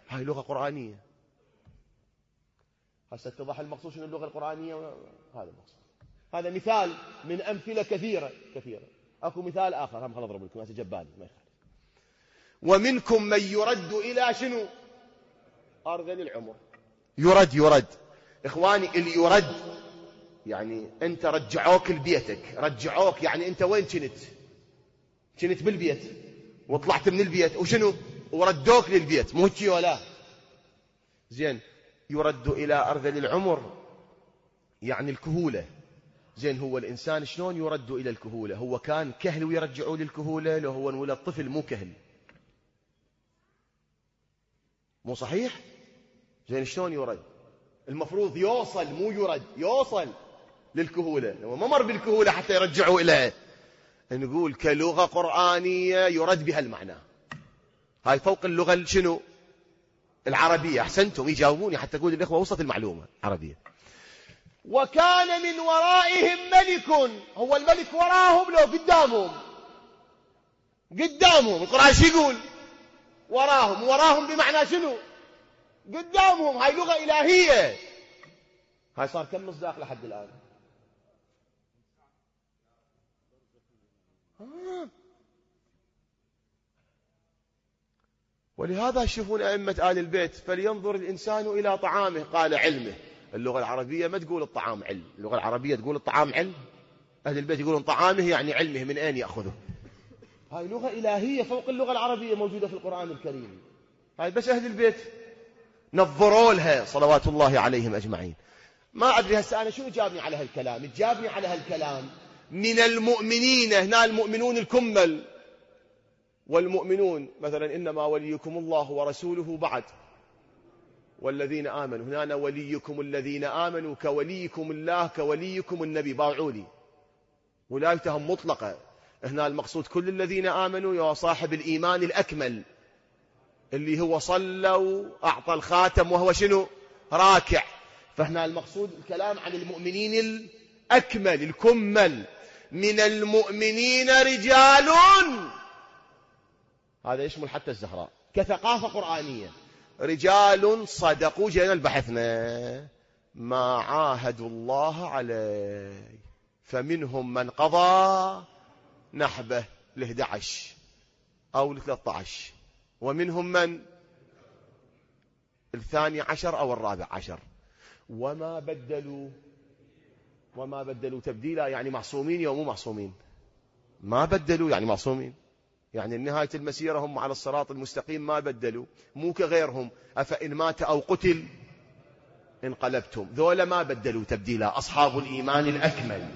هاي لغة قرآنية. هسه اتضح المقصود شنو اللغة القرآنية. هذا المقصود. هذا مثال من أمثلة كثيرة كثيرة. أكو مثال آخر هم خل أضرب لكم هسه جبالي ما يخالف. ومنكم من يرد إلى شنو؟ أرذل العمر. يرد إخواني، اللي يرد يعني أنت رجعوك لبيتك، رجعوك يعني أنت وين كنت بالبيت وطلعت من البيت وشنو وردوك للبيت، مو هيك ولا زين. يرد إلى أرذل العمر يعني الكهولة. زين هو الإنسان شلون يرد إلى الكهولة؟ هو كان كهل ويرجعوه للكهولة؟ لو هو انولد طفل مو كهل، مو صحيح؟ زين شلون يرد؟ المفروض يوصل، مو يرد، يوصل للكهولة. هو ما مر بالكهولة حتى يرجعوا إليه. نقول كلغة قرآنية يرد بها المعنى. هاي فوق اللغة شنو؟ العربية. أحسنتم يجاوبوني حتى أقول الإخوة وصلت المعلومة عربية. وكان من ورائهم ملك. هو الملك وراهم لو قدامهم؟ قدامهم. القرآن شو يقول؟ وراهم بمعنى شنو؟ قدامهم. هاي لغة إلهية. هاي صار كم مصداق لحد الآن؟ ولهذا تشوفون أئمة آل البيت فلينظر الإنسان إلى طعامه قال علمه. اللغة العربية ما تقول الطعام علم، اللغة العربية تقول الطعام علم. أهل البيت يقولون طعامه يعني علمه، من أين يأخذه؟ هاي لغة إلهية فوق اللغة العربية موجودة في القرآن الكريم. هاي بس أهل البيت نظروا لها صلوات الله عليهم أجمعين. ما أدري هسه أنا شو جابني على هالكلام. جابني على هالكلام من المؤمنين. هنا المؤمنون الكمل. والمؤمنون مثلا إنما وليكم الله ورسوله بعد والذين آمنوا. هنا وليكم الذين آمنوا كوليكم الله كوليكم النبي. باوعولي ولايتهم مطلقة. هنا المقصود كل الذين آمنوا يا صاحب الإيمان الأكمل اللي هو صلى وأعطى الخاتم وهو شنو؟ راكع. فهنا المقصود الكلام عن المؤمنين الأكمل الكمل. من المؤمنين رجال، هذا يشمل حتى الزهراء كثقافة قرآنية. رجال صدقوا، جينا البحثنا، ما عاهدوا الله عليه فمنهم من قضى نحبه 11 أو 13 ومنهم من 12 أو 14 وما بدلوا تبديلا. يعني معصومين يوم مو معصومين. ما بدلوا يعني معصومين. يعني نهاية المسيرة هم على الصراط المستقيم ما بدلوا، مو كغيرهم. أفإن مات أو قتل انقلبتم. ذولا ما بدلوا تبديلا، أصحاب الإيمان الأكمل.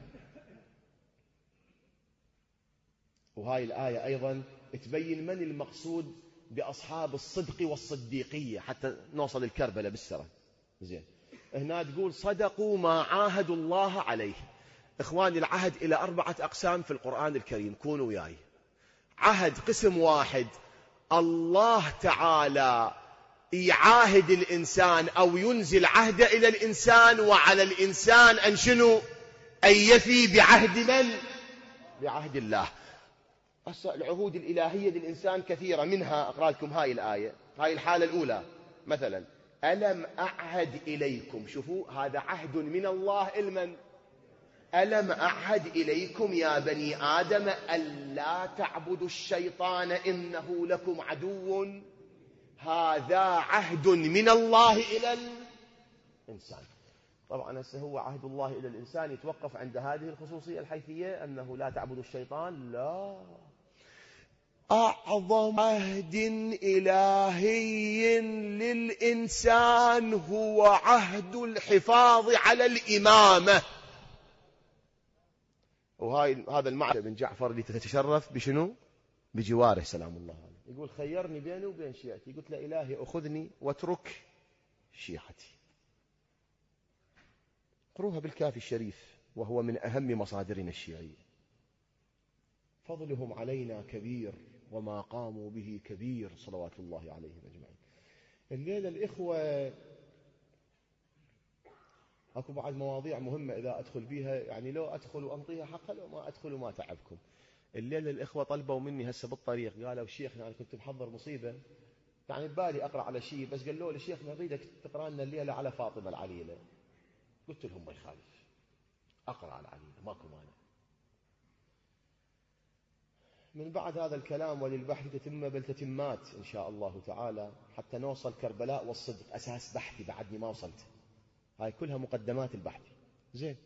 وهاي الآية أيضا تبين من المقصود بأصحاب الصدق والصديقية حتى نوصل الكربلة بالسرة. زين هنا تقول صدقوا ما عاهدوا الله عليه. إخواني العهد إلى 4 أقسام في القرآن الكريم. كونوا وياي. عهد قسم واحد، الله تعالى يعاهد الإنسان أو ينزل عهد إلى الإنسان وعلى الإنسان أن شنو؟ أن يفي بعهد من؟ بعهد الله. العهود الإلهية للإنسان كثيرة، منها أقرأ لكم هاي الآية. هاي الحالة الأولى مثلا ألم أعهد إليكم. شوفوا هذا عهد من الله المن. ألم أعهد إليكم يا بني آدم ألا تعبدوا الشيطان إنه لكم عدو. هذا عهد من الله إلى الإنسان. طبعا هسه هو عهد الله إلى الإنسان يتوقف عند هذه الخصوصية الحيثية أنه لا تعبدوا الشيطان. لا، أعظم عهد إلهي للإنسان هو عهد الحفاظ على الإمامة. هذا المعنى بن جعفر اللي تتشرف بشنو؟ بجواره سلام الله عليه. يقول خيرني بيني وبين شيعتي، قلت له إلهي أخذني واترك شيعتي. قروها بالكافي الشريف وهو من أهم مصادرنا الشيعية. فضلهم علينا كبير وما قاموا به كبير صلوات الله عليهم أجمعين. الليلة الإخوة أكو بعض مواضيع مهمة إذا أدخل بيها، يعني لو أدخل وأنطيها حقها، لو ما أدخل وما تعبكم. الليلة الإخوة طلبوا مني هسه بالطريق، قالوا شيخنا أنا كنت محضر مصيبة يعني ببالي أقرأ على شيء، بس قالوا لي شيخ نريدك تقرأ لنا الليلة على فاطمة العليلة. قلت لهم ما يخالف، أقرأ على العليلة ماكو مانع. من بعد هذا الكلام وللبحث تتم بل تتمات إن شاء الله تعالى حتى نوصل كربلاء والصدق، أساس بحثي بعدني ما وصلت، هاي كلها مقدمات البحث. زين،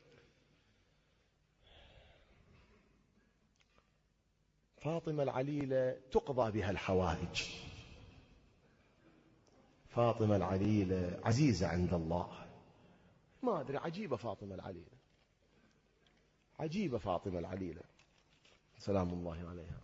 فاطمة العليلة تقضى بها الحوائج. فاطمة العليلة عزيزة عند الله، ما أدري، عجيبة فاطمة العليلة، عجيبة فاطمة العليلة سلام الله عليها.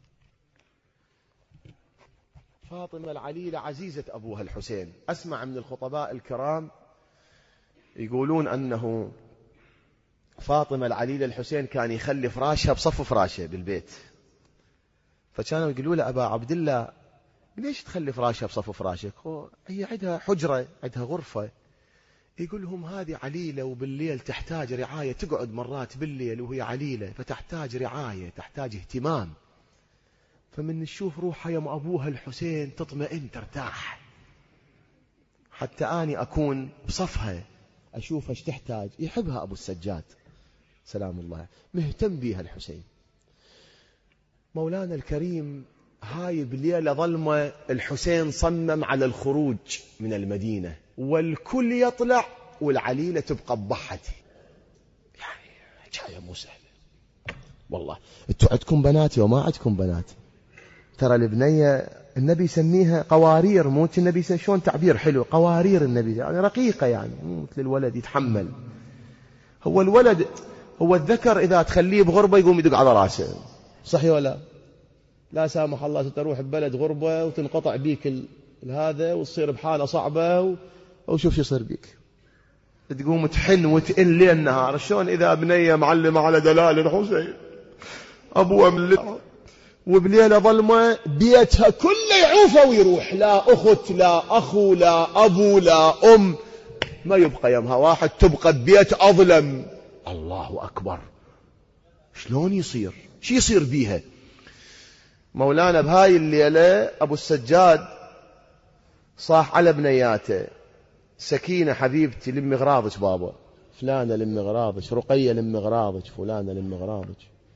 فاطمة العليلة عزيزة أبوها الحسين. أسمع من الخطباء الكرام يقولون أنه فاطمة العليلة الحسين كان يخلي فراشها بصف فراشه بالبيت، فكانوا يقولوا له أبا عبد الله ليش تخلي فراشها بصف فراشك؟ هي عندها حجرة، عندها غرفة. يقول لهم هذه عليلة وبالليل تحتاج رعاية، تقعد مرات بالليل وهي عليلة فتحتاج رعاية، تحتاج اهتمام، فمن نشوف روحها يم أبوها الحسين تطمئن ترتاح، حتى أني أكون بصفها أشوفها ايش تحتاج. يحبها أبو السجاد سلام الله، مهتم بها الحسين. مولانا الكريم هاي بليلة ظلمة الحسين صمم على الخروج من المدينة، والكل يطلع والعليلة تبقى بضحته. يعني حكاية مو سهلة والله. انتوا عندكم بنات وما عندكم بنات؟ ترى البنية النبي يسميها قوارير، مو النبي شلون تعبير حلو، قوارير النبي، يعني رقيقة، يعني مثل الولد يتحمل. هو الولد، هو الذكر إذا تخليه بغربة يقوم يدق على راسه، صحيح ولا لا؟ سامح الله تروح ببلد غربة وتنقطع بيك هذا وتصير بحالة صعبة وشوف شو يصير بيك، تقوم تحن وتئن ليل النهار. شلون إذا بنية معلمة على دلال الحسين أبوها من وبليلة ظلمة بيتها كله يعوفه ويروح، لا أخت لا أخو لا أبو لا أم، ما يبقى يمها واحد، تبقى ببيت أظلم. الله أكبر، شلون يصير؟ شو يصير بيها؟ مولانا بهاي الليلة أبو السجاد صاح على بنياته، سكينة حبيبتي لم غراضك بابا، فلانة لم غراضك، رقية لم غراضك، فلانة لم غراضك.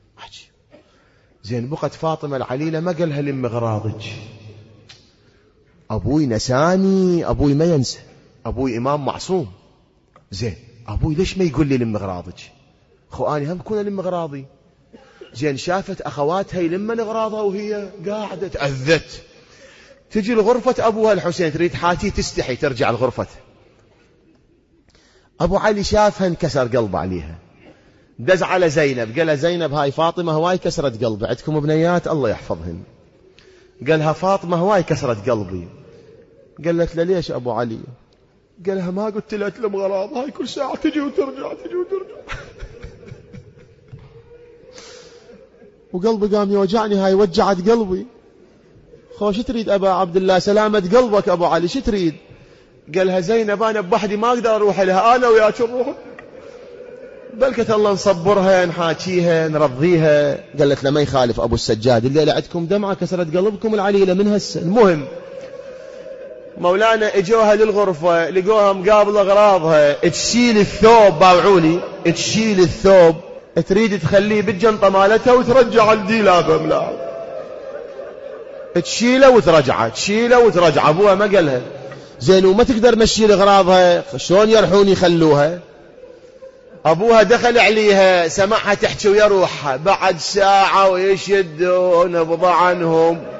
زين، بقت فاطمة العليلة ما قالها لم غراضك، أبوي نساني، أبوي ما ينسى، أبوي إمام معصوم. زين، أبوي ليش ما يقول لي لم غراضك؟ أني هم كون لم غراضي. زين، شافت أخواتها يلمن غراضها وهي قاعدة تأذت، تجي لغرفة أبوها الحسين تريد حاتي تستحي ترجع لغرفته. أبو علي شافها انكسر قلبه عليها، دز على زينب قالها زينب هاي فاطمة هواي كسرت قلبي، عندكم بنيات الله يحفظهن. قالها فاطمة هواي كسرت قلبي. قالت له ليش أبو علي؟ قالها ما قلت لها تلم غراض، هاي كل ساعة تجي وترجع تجي وترجع. وقلبي قام يوجعني، هاي وجعت قلبي. شو تريد أبا عبد الله؟ سلامة قلبك أبو علي، شو تريد؟ قالها زينب أنا بوحدي ما أقدر أروح لها، أنا وياك نروح، بلكت الله نصبرها نحاكيها نرضيها. قالت له ما يخالف أبو السجاد، الليلة عندكم دمعة كسرت قلبكم العليلة من هسه. المهم مولانا اجوها للغرفة لقوها مقابلة أغراضها، تشيل الثوب، باوعولي، تشيل الثوب تريد تخليه بالجنطة مالتها وترجع الديلابة ملاعب، تشيله وترجعه تشيله وترجعه. أبوها ما قالها. زين، وما تقدر مشي لغراضها، شلون يرحون يخلوها؟ أبوها دخل عليها سمعها تحكي ويا روحها، بعد ساعة ويشدون بضع عنهم